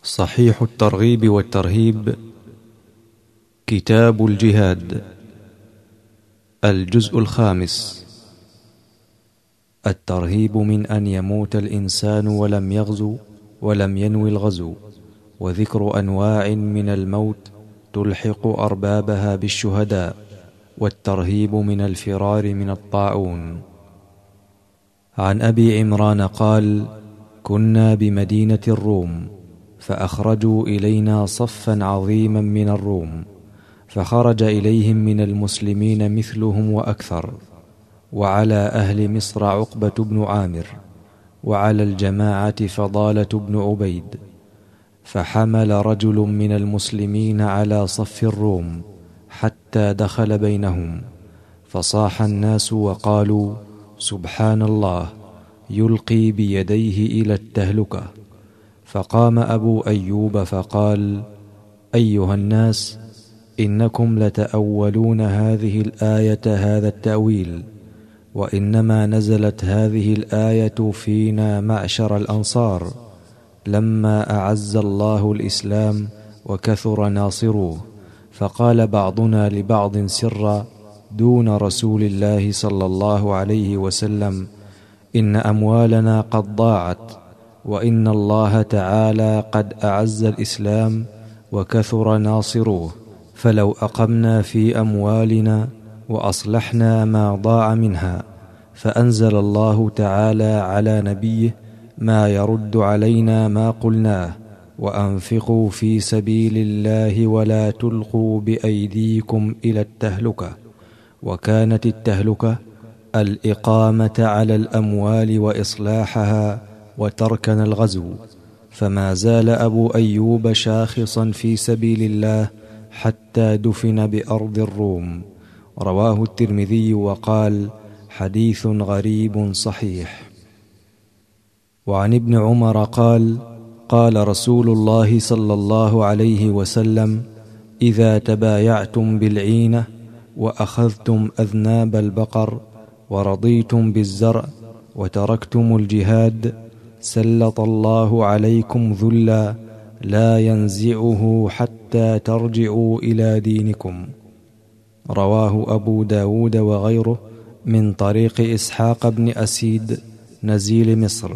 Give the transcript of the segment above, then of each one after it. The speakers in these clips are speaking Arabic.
صحيح الترغيب والترهيب، كتاب الجهاد، الجزء الخامس. الترهيب من أن يموت الإنسان ولم يغزو ولم ينوي الغزو، وذكر أنواع من الموت تلحق أربابها بالشهداء، والترهيب من الفرار من الطاعون. عن أبي عمران قال: كنا بمدينة الروم، فأخرجوا إلينا صفا عظيما من الروم، فخرج إليهم من المسلمين مثلهم وأكثر، وعلى أهل مصر عقبة بن عامر، وعلى الجماعة فضالة بن عبيد. فحمل رجل من المسلمين على صف الروم حتى دخل بينهم، فصاح الناس وقالوا: سبحان الله، يلقي بيديه إلى التهلكة. فقام أبو أيوب فقال: أيها الناس، إنكم لتأولون هذه الآية هذا التأويل، وإنما نزلت هذه الآية فينا معشر الأنصار، لما أعز الله الإسلام وكثر ناصروه، فقال بعضنا لبعض سرا دون رسول الله صلى الله عليه وسلم: إن أموالنا قد ضاعت، وإن الله تعالى قد أعز الإسلام وكثر ناصروه، فلو أقمنا في أموالنا وأصلحنا ما ضاع منها. فأنزل الله تعالى على نبيه ما يرد علينا ما قلناه: وأنفقوا في سبيل الله ولا تلقوا بأيديكم إلى التهلكة. وكانت التهلكة الإقامة على الأموال وإصلاحها وتركنا الغزو. فما زال أبو أيوب شاخصا في سبيل الله حتى دفن بأرض الروم. رواه الترمذي وقال: حديث غريب صحيح. وعن ابن عمر قال: قال رسول الله صلى الله عليه وسلم: إذا تبايعتم بالعينة وأخذتم أذناب البقر ورضيتم بالزرع وتركتم الجهاد، سلط الله عليكم ذلا لا ينزعه حتى ترجعوا إلى دينكم. رواه أبو داود وغيره من طريق إسحاق بن أسيد نزيل مصر.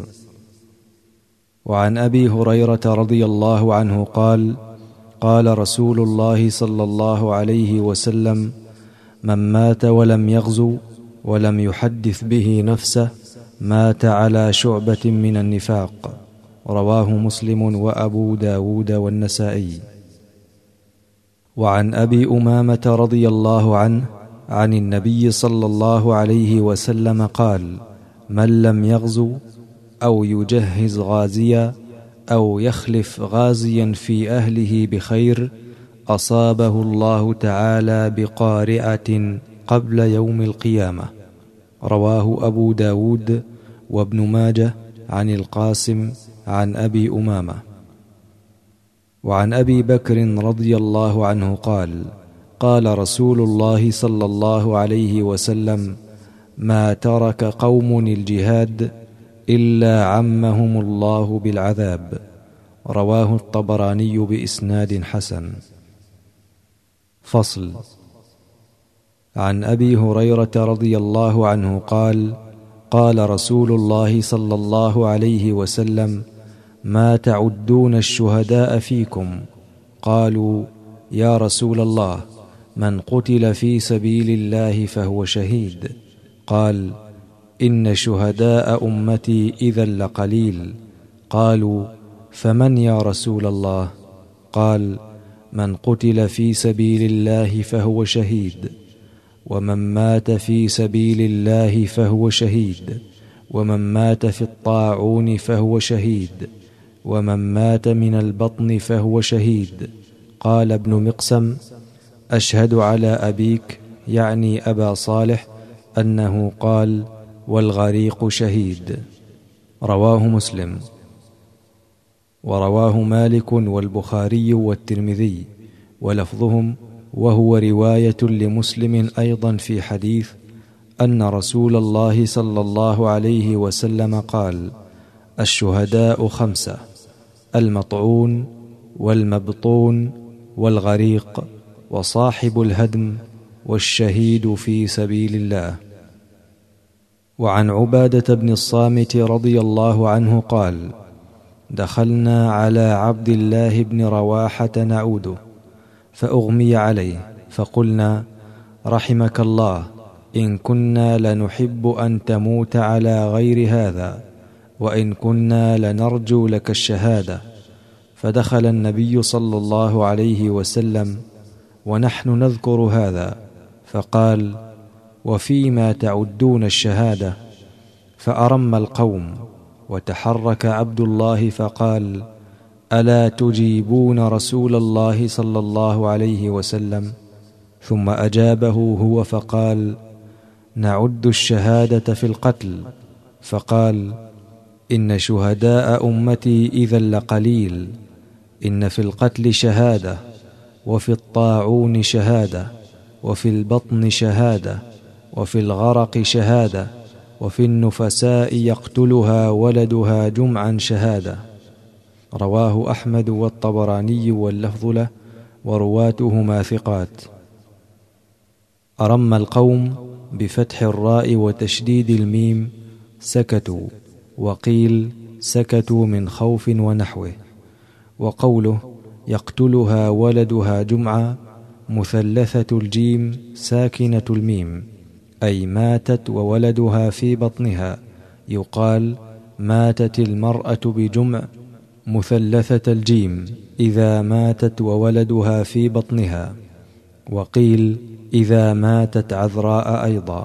وعن أبي هريرة رضي الله عنه قال: قال رسول الله صلى الله عليه وسلم: من مات ولم يغزو ولم يحدث به نفسه مات على شعبة من النفاق. رواه مسلم وأبو داود والنسائي. وعن أبي أمامة رضي الله عنه عن النبي صلى الله عليه وسلم قال: من لم يغزو أو يجهز غازيا أو يخلف غازيا في أهله بخير، أصابه الله تعالى بقارعة قبل يوم القيامة. رواه أبو داود وابن ماجه عن القاسم عن أبي أمامة. وعن أبي بكر رضي الله عنه قال: قال رسول الله صلى الله عليه وسلم: ما ترك قوم الجهاد إلا عمهم الله بالعذاب. رواه الطبراني بإسناد حسن. فصل. عن أبي هريرة رضي الله عنه قال: قال رسول الله صلى الله عليه وسلم: ما تعدون الشهداء فيكم؟ قالوا: يا رسول الله، من قتل في سبيل الله فهو شهيد. قال: إن شهداء أمتي إذا لقليل. قالوا: فمن يا رسول الله؟ قال: من قتل في سبيل الله فهو شهيد، ومن مات في سبيل الله فهو شهيد، ومن مات في الطاعون فهو شهيد، ومن مات من البطن فهو شهيد. قال ابن مقسم: أشهد على أبيك، يعني أبا صالح، أنه قال: والغريق شهيد. رواه مسلم. ورواه مالك والبخاري والترمذي، ولفظهم وهو رواية لمسلم أيضا في حديث أن رسول الله صلى الله عليه وسلم قال: الشهداء 5: المطعون والمبطون والغريق وصاحب الهدم والشهيد في سبيل الله. وعن عبادة بن الصامت رضي الله عنه قال: دخلنا على عبد الله بن رواحة نعوده فأغمي عليه، فقلنا: رحمك الله، إن كنا لنحب أن تموت على غير هذا، وإن كنا لنرجو لك الشهادة. فدخل النبي صلى الله عليه وسلم ونحن نذكر هذا، فقال: وفيما تعدون الشهادة؟ فأرم القوم، وتحرك عبد الله فقال: ألا تجيبون رسول الله صلى الله عليه وسلم؟ ثم أجابه هو فقال: نعد الشهادة في القتل. فقال: إن شهداء أمتي إذا لقليل، إن في القتل شهادة، وفي الطاعون شهادة، وفي البطن شهادة، وفي الغرق شهادة، وفي النفساء يقتلها ولدها جمعا شهادة. رواه أحمد والطبراني واللفظ له، ورواتهما ثقات. أرم القوم بفتح الراء وتشديد الميم سكتوا، وقيل سكتوا من خوف ونحوه. وقوله يقتلها ولدها جمعة مثلثة الجيم ساكنة الميم، أي ماتت وولدها في بطنها، يقال ماتت المرأة بجمع مثلثة الجيم إذا ماتت وولدها في بطنها، وقيل إذا ماتت عذراء أيضا.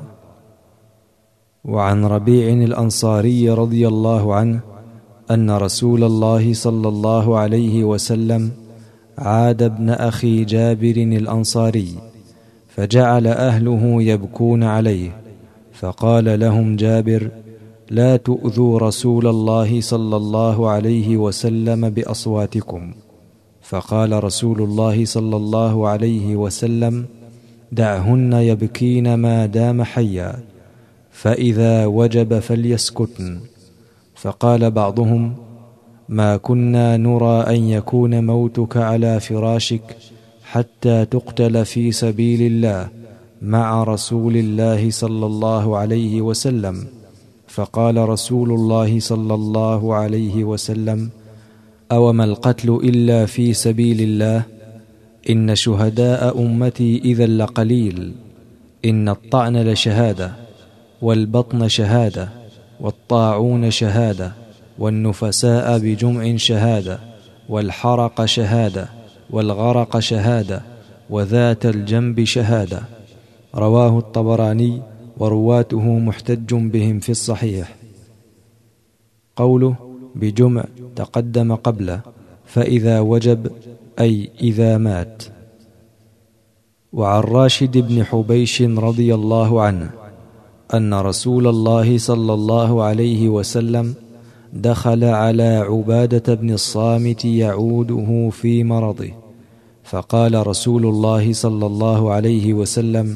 وعن ربيع الأنصاري رضي الله عنه أن رسول الله صلى الله عليه وسلم عاد ابن أخي جابر الأنصاري، فجعل أهله يبكون عليه، فقال لهم جابر: لا تؤذوا رسول الله صلى الله عليه وسلم بأصواتكم. فقال رسول الله صلى الله عليه وسلم: دعهن يبكين ما دام حيا، فإذا وجب فليسكتن. فقال بعضهم: ما كنا نرى أن يكون موتك على فراشك حتى تقتل في سبيل الله مع رسول الله صلى الله عليه وسلم. فقال رسول الله صلى الله عليه وسلم: أوما القتل إلا في سبيل الله؟ إن شهداء أمتي إذا لقليل، إن الطعن لشهادة، والبطن شهادة، والطاعون شهادة، والنفساء بجمع شهادة، والحرق شهادة، والغرق شهادة، وذات الجنب شهادة. رواه الطبراني، ورواته محتج بهم في الصحيح. قوله بجمع تقدم قبله، فإذا وجب أي إذا مات. وعن راشد بن حبيش رضي الله عنه أن رسول الله صلى الله عليه وسلم دخل على عبادة بن الصامت يعوده في مرضه، فقال رسول الله صلى الله عليه وسلم: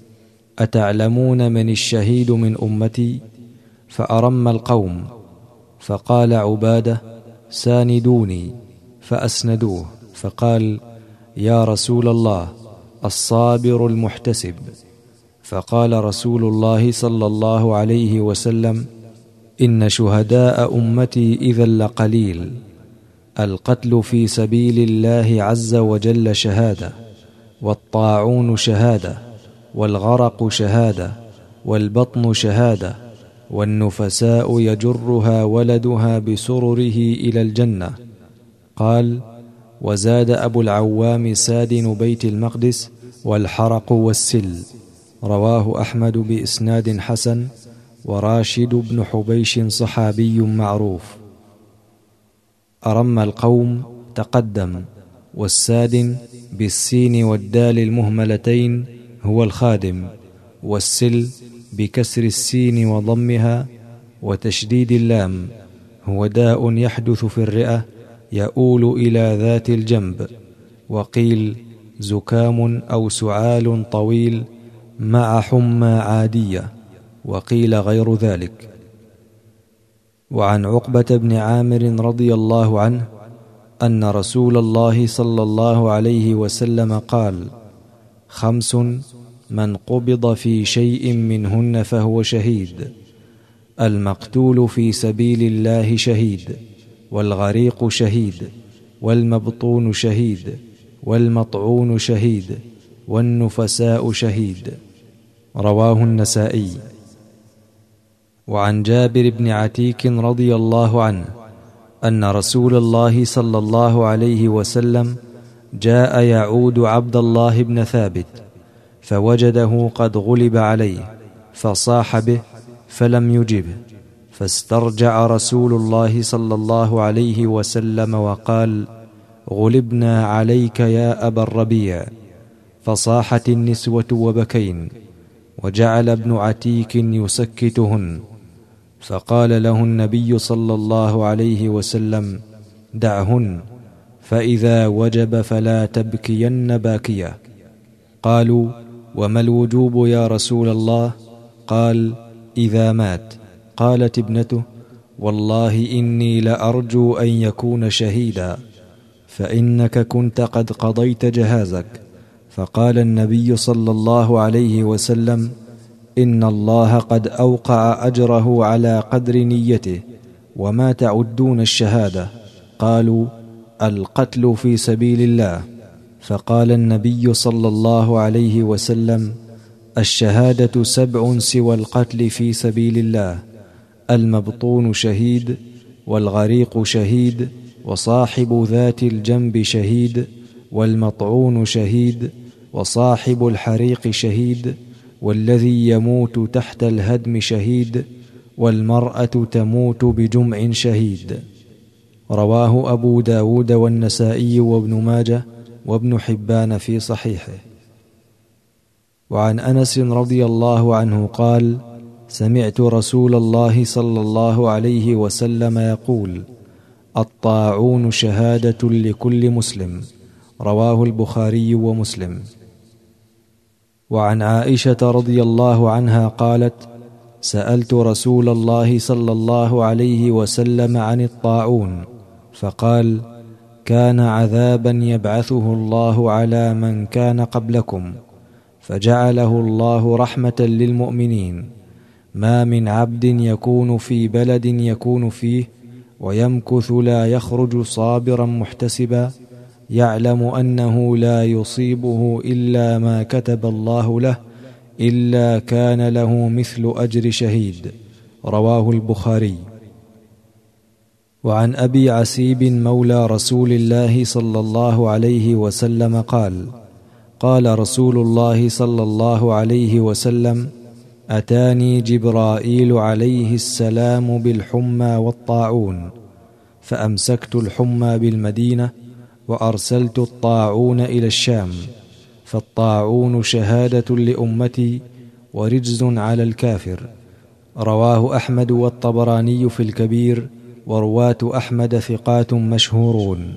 أتعلمون من الشهيد من أمتي؟ فأرم القوم، فقال عبادة: ساندوني، فأسندوه، فقال: يا رسول الله، الصابر المحتسب. فقال رسول الله صلى الله عليه وسلم: إن شهداء أمتي إذا لقليل، القتل في سبيل الله عز وجل شهادة، والطاعون شهادة، والغرق شهادة، والبطن شهادة، والنفساء يجرها ولدها بسرره إلى الجنة. قال: وزاد أبو العوام سادن بيت المقدس والحرق والسل. رواه أحمد بإسناد حسن، وراشد بن حبيش صحابي معروف. أرم القوم تقدم، والسادن بالسين والدال المهملتين هو الخادم، والسل بكسر السين وضمها وتشديد اللام هو داء يحدث في الرئة يؤول إلى ذات الجنب، وقيل زكام أو سعال طويل مع حمى عادية، وقيل غير ذلك. وعن عقبة بن عامر رضي الله عنه أن رسول الله صلى الله عليه وسلم قال: 5 من قبض في شيء منهن فهو شهيد: المقتول في سبيل الله شهيد، والغريق شهيد، والمبطون شهيد، والمطعون شهيد، والنفساء شهيد. رواه النسائي. وعن جابر بن عتيك رضي الله عنه أن رسول الله صلى الله عليه وسلم جاء يعود عبد الله بن ثابت، فوجده قد غلب عليه، فصاح به فلم يجبه، فاسترجع رسول الله صلى الله عليه وسلم وقال: غلبنا عليك يا أبا الربيع. فصاحت النسوة وبكين، وجعل ابن عتيك يسكتهن، فقال له النبي صلى الله عليه وسلم: دعهن، فإذا وجب فلا تبكين باكية. قالوا: وما الوجوب يا رسول الله؟ قال: إذا مات. قالت ابنته: والله إني لأرجو أن يكون شهيدا، فإنك كنت قد قضيت جهازك. فقال النبي صلى الله عليه وسلم: إن الله قد أوقع أجره على قدر نيته، وما تعدون الشهادة؟ قالوا: القتل في سبيل الله. فقال النبي صلى الله عليه وسلم: الشهادة 7 سوى القتل في سبيل الله: المبطون شهيد، والغريق شهيد، وصاحب ذات الجنب شهيد، والمطعون شهيد، وصاحب الحريق شهيد، والذي يموت تحت الهدم شهيد، والمرأة تموت بجمع شهيد. رواه أبو داود والنسائي وابن ماجه وابن حبان في صحيحه. وعن أنس رضي الله عنه قال: سمعت رسول الله صلى الله عليه وسلم يقول: الطاعون شهادة لكل مسلم. رواه البخاري ومسلم. وعن عائشة رضي الله عنها قالت: سألت رسول الله صلى الله عليه وسلم عن الطاعون، فقال: كان عذابا يبعثه الله على من كان قبلكم، فجعله الله رحمة للمؤمنين. ما من عبد يكون في بلد يكون فيه ويمكث لا يخرج صابرا محتسبا، يعلم أنه لا يصيبه إلا ما كتب الله له، إلا كان له مثل أجر شهيد. رواه البخاري. وعن أبي عسيب مولى رسول الله صلى الله عليه وسلم قال: قال رسول الله صلى الله عليه وسلم: أتاني جبرائيل عليه السلام بالحمى والطاعون، فأمسكت الحمى بالمدينة، وأرسلت الطاعون إلى الشام، فالطاعون شهادة لأمتي ورجز على الكافر. رواه أحمد والطبراني في الكبير، ورواة أحمد ثقات مشهورون.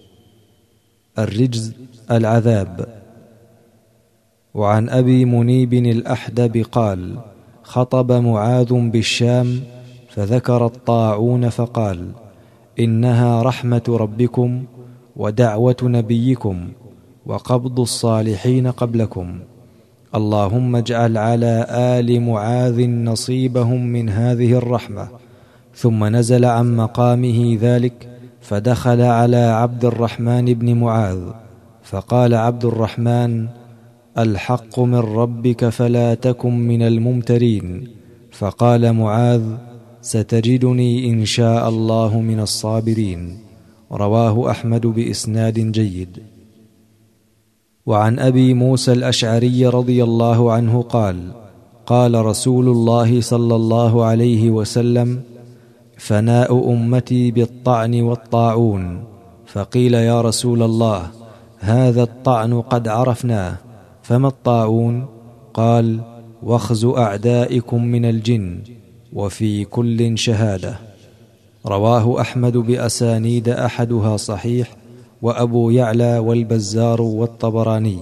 الرجز العذاب. وعن أبي منيب الأحدب قال: خطب معاذ بالشام، فذكر الطاعون فقال: إنها رحمة ربكم ودعوة نبيكم وقبض الصالحين قبلكم، اللهم اجعل على آل معاذ نصيبهم من هذه الرحمة. ثم نزل عن مقامه ذلك، فدخل على عبد الرحمن بن معاذ، فقال عبد الرحمن: الحق من ربك فلا تكن من الممترين. فقال معاذ: ستجدني إن شاء الله من الصابرين. رواه أحمد بإسناد جيد. وعن أبي موسى الأشعري رضي الله عنه قال: قال رسول الله صلى الله عليه وسلم: فناء أمتي بالطعن والطاعون. فقيل: يا رسول الله، هذا الطعن قد عرفناه، فما الطاعون؟ قال: وخز أعدائكم من الجن، وفي كل شهادة. رواه أحمد بأسانيد أحدها صحيح، وأبو يعلى والبزار والطبراني.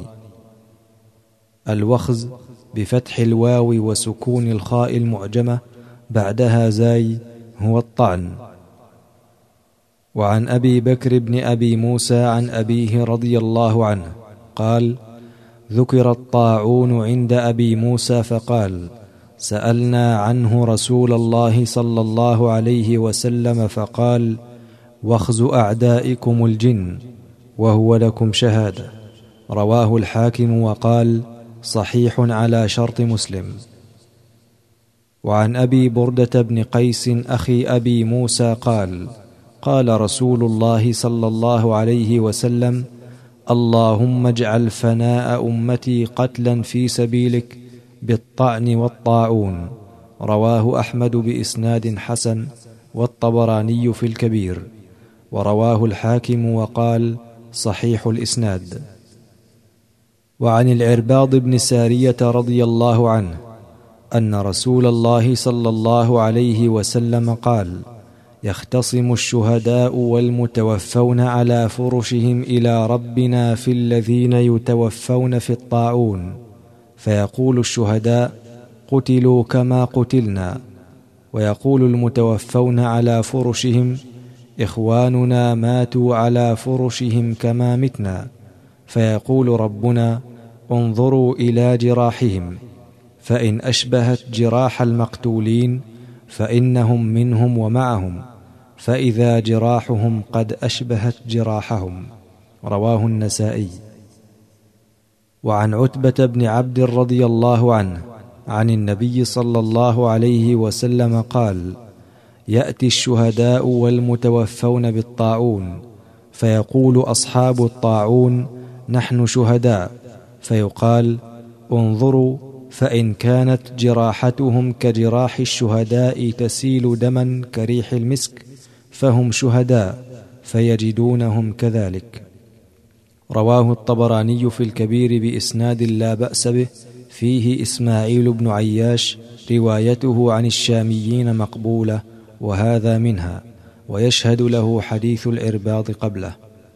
الوخز بفتح الواو وسكون الخاء المعجمة بعدها زاي هو الطعن. وعن أبي بكر بن أبي موسى عن أبيه رضي الله عنه قال: ذكر الطاعون عند أبي موسى فقال: سألنا عنه رسول الله صلى الله عليه وسلم فقال: واخز أعدائكم الجن وهو لكم شهادة. رواه الحاكم وقال: صحيح على شرط مسلم. وعن أبي بردة بن قيس أخي أبي موسى قال: قال رسول الله صلى الله عليه وسلم: اللهم اجعل فناء أمتي قتلا في سبيلك بالطعن والطاعون. رواه أحمد بإسناد حسن والطبراني في الكبير، ورواه الحاكم وقال: صحيح الإسناد. وعن العرباض بن سارية رضي الله عنه أن رسول الله صلى الله عليه وسلم قال: يختصم الشهداء والمتوفون على فرشهم إلى ربنا في الذين يتوفون في الطاعون، فيقول الشهداء: قتلوا كما قتلنا، ويقول المتوفون على فرشهم: إخواننا ماتوا على فرشهم كما متنا، فيقول ربنا: انظروا إلى جراحهم، فإن أشبهت جراح المقتولين فإنهم منهم ومعهم، فإذا جراحهم قد أشبهت جراحهم. رواه النسائي. وعن عتبة بن عبد رضي الله عنه عن النبي صلى الله عليه وسلم قال: يأتي الشهداء والمتوفون بالطاعون، فيقول أصحاب الطاعون: نحن شهداء، فيقال: انظروا، فإن كانت جراحتهم كجراح الشهداء تسيل دما كريح المسك فهم شهداء، فيجدونهم كذلك. رواه الطبراني في الكبير بإسناد لا بأس به، فيه إسماعيل بن عياش، روايته عن الشاميين مقبولة، وهذا منها، ويشهد له حديث العرباض قبله.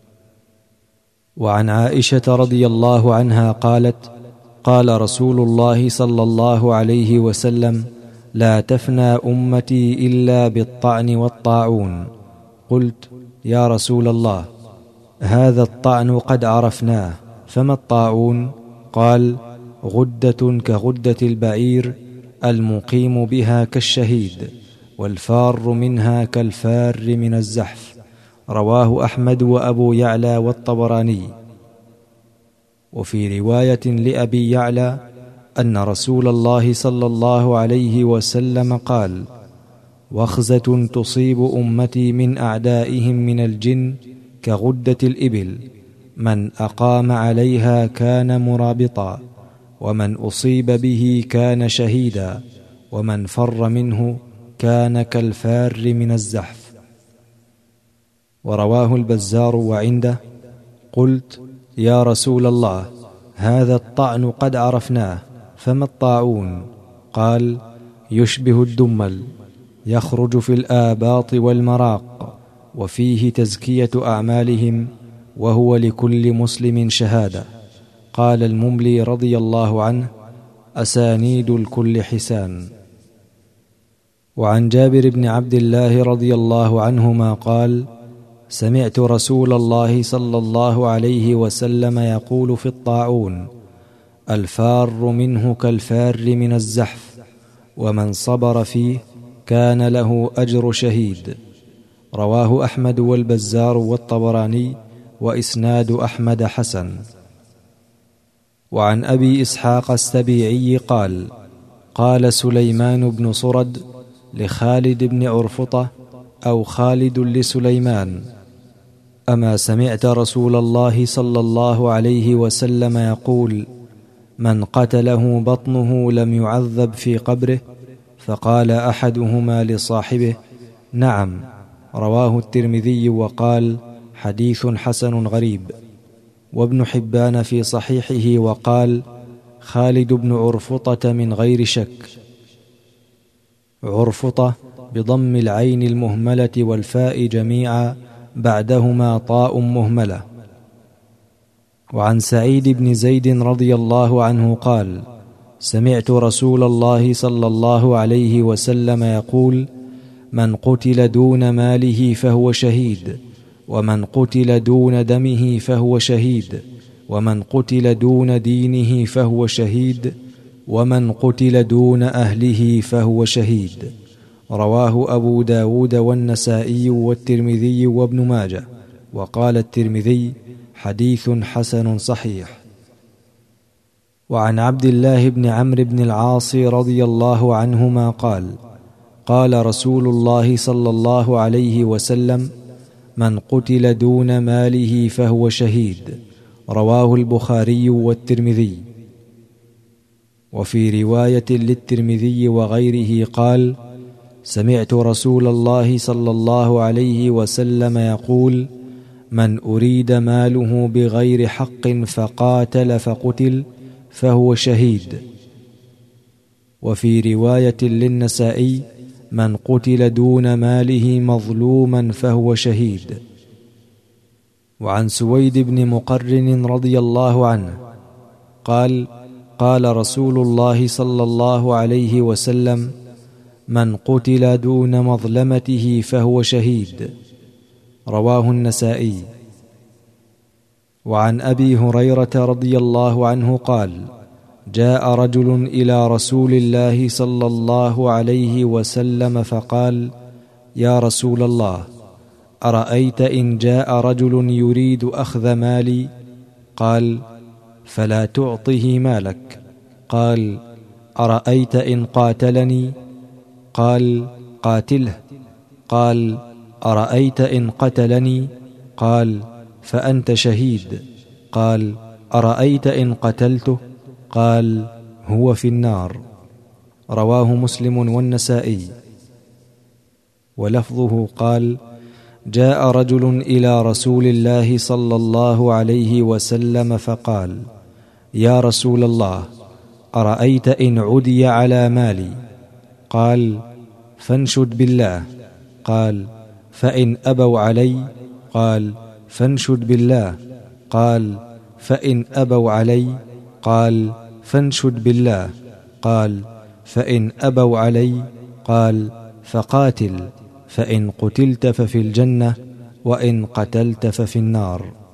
وعن عائشة رضي الله عنها قالت: قال رسول الله صلى الله عليه وسلم: لا تفنى أمتي إلا بالطعن والطاعون. قلت: يا رسول الله، هذا الطعن قد عرفناه، فما الطاعون؟ قال: غدة كغدة البعير، المقيم بها كالشهيد، والفار منها كالفار من الزحف. رواه أحمد وأبو يعلى والطبراني. وفي رواية لأبي يعلى أن رسول الله صلى الله عليه وسلم قال: وخزة تصيب أمتي من أعدائهم من الجن كغدة الإبل، من أقام عليها كان مرابطا، ومن أصيب به كان شهيدا، ومن فر منه كان كالفار من الزحف. ورواه البزار وعنده. قلت: يا رسول الله، هذا الطعن قد عرفناه، فما الطاعون؟ قال: يشبه الدمل، يخرج في الآباط والمراق، وفيه تزكية أعمالهم، وهو لكل مسلم شهادة. قال المملي رضي الله عنه: أسانيد الكل حسان. وعن جابر بن عبد الله رضي الله عنهما قال: سمعت رسول الله صلى الله عليه وسلم يقول في الطاعون: الفار منه كالفار من الزحف، ومن صبر فيه كان له أجر شهيد. رواه أحمد والبزار والطبراني، وإسناد أحمد حسن. وعن أبي إسحاق السبيعي قال: قال سليمان بن صرد لخالد بن عرفطة أو خالد لسليمان: أما سمعت رسول الله صلى الله عليه وسلم يقول: من قتله بطنه لم يعذب في قبره؟ فقال أحدهما لصاحبه: نعم. رواه الترمذي وقال: حديث حسن غريب. وابن حبان في صحيحه وقال: خالد بن عرفطة من غير شك. عرفطة بضم العين المهملة والفاء جميعا، بعدهما طاء مهملة. وعن سعيد بن زيد رضي الله عنه قال: سمعت رسول الله صلى الله عليه وسلم يقول: من قتل دون ماله فهو شهيد، ومن قتل دون دمه فهو شهيد، ومن قتل دون دينه فهو شهيد، ومن قتل دون أهله فهو شهيد. رواه أبو داود والنسائي والترمذي وابن ماجه، وقال الترمذي: حديث حسن صحيح. وعن عبد الله بن عمرو بن العاص رضي الله عنهما قال: قال رسول الله صلى الله عليه وسلم: من قتل دون ماله فهو شهيد. رواه البخاري والترمذي. وفي رواية للترمذي وغيره قال: سمعت رسول الله صلى الله عليه وسلم يقول: من أريد ماله بغير حق فقاتل فقتل فهو شهيد. وفي رواية للنسائي: من قتل دون ماله مظلوما فهو شهيد. وعن سويد بن مقرن رضي الله عنه قال: قال رسول الله صلى الله عليه وسلم: من قتل دون مظلمته فهو شهيد. رواه النسائي. وعن أبي هريرة رضي الله عنه قال: جاء رجل إلى رسول الله صلى الله عليه وسلم فقال: يا رسول الله، أرأيت إن جاء رجل يريد أخذ مالي؟ قال: فلا تعطه مالك. قال: أرأيت إن قاتلني؟ قال: قاتله. قال: أرأيت إن قتلني؟ قال: فأنت شهيد. قال: أرأيت إن قتلته؟ قال: هو في النار. رواه مسلم والنسائي. ولفظه قال: جاء رجل إلى رسول الله صلى الله عليه وسلم فقال: يا رسول الله، أرأيت إن عدي على مالي؟ قال: فانشد بالله. قال: فإن أبوا علي؟ قال: فانشد بالله. قال: فإن أبوا علي؟ قال: فانشد بالله. قال: فإن أبوا علي؟ قال: فقاتل، فإن قتلت ففي الجنة، وإن قتلت ففي النار.